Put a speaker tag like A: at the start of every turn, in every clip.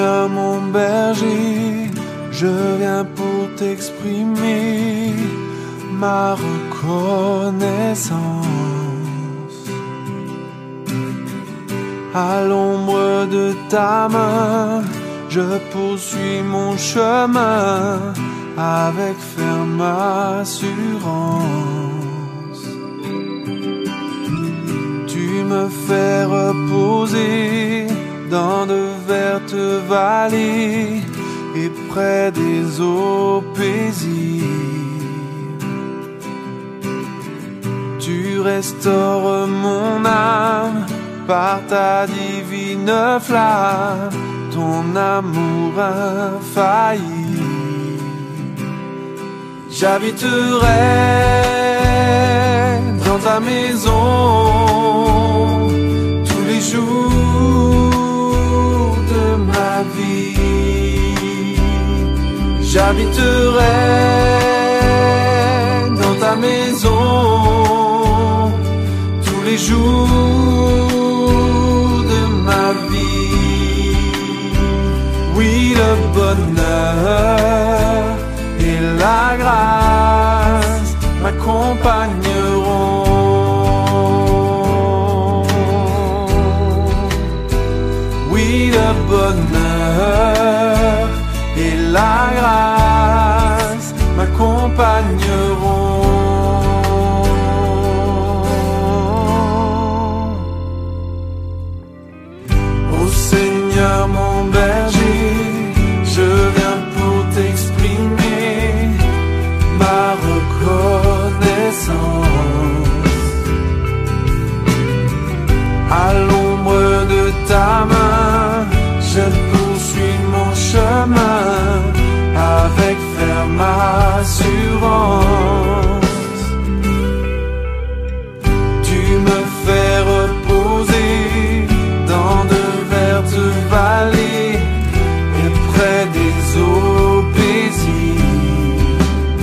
A: Seigneur mon berger, je viens pour t'exprimer ma reconnaissance. À l'ombre de ta main, je poursuis mon chemin avec ferme assurance. Tu me fais reposer dans de vertes vallées et près des eaux paisibles. Tu restaures mon âme par ta divine flamme, ton amour infaillible. J'habiterai dans ta maison tous les jours de ma vie. J'habiterai dans ta maison tous les jours de ma vie. Oui, le bonheur et la grâce m'accompagneront. Oui, le bonheur et la grâce m'accompagneront. Ô Seigneur mon berger, je viens pour t'exprimer ma reconnaissance. À l'ombre de ta main, je poursuis mon chemin avec ferme assurance. Tu me fais reposer dans de vertes vallées et près des eaux paisibles.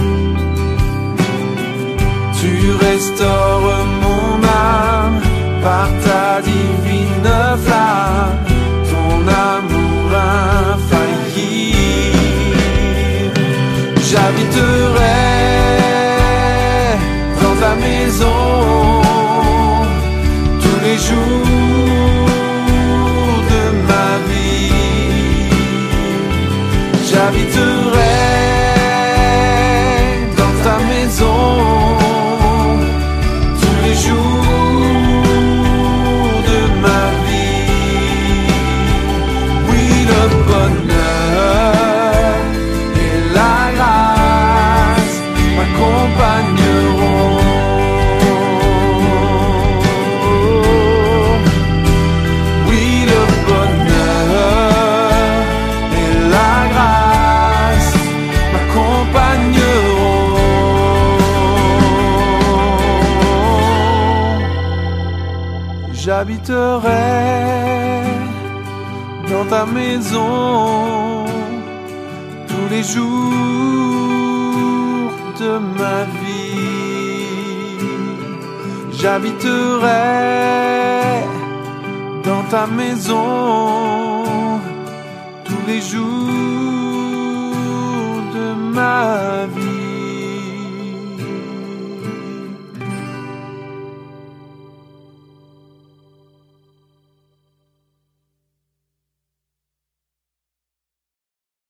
A: Tu restaures mon âme par ta divine flamme, ton amour infaillible. J'habiterai dans ta maison tous les jours de ma vie. J'habiterai dans ta maison tous les jours de ma vie. Oui, le bonheur et la grâce m'accompagneront. Oui, le bonheur et la grâce m'accompagneront. J'habiterai dans ta maison tous les jours de ma vie. J'habiterai dans ta maison tous les jours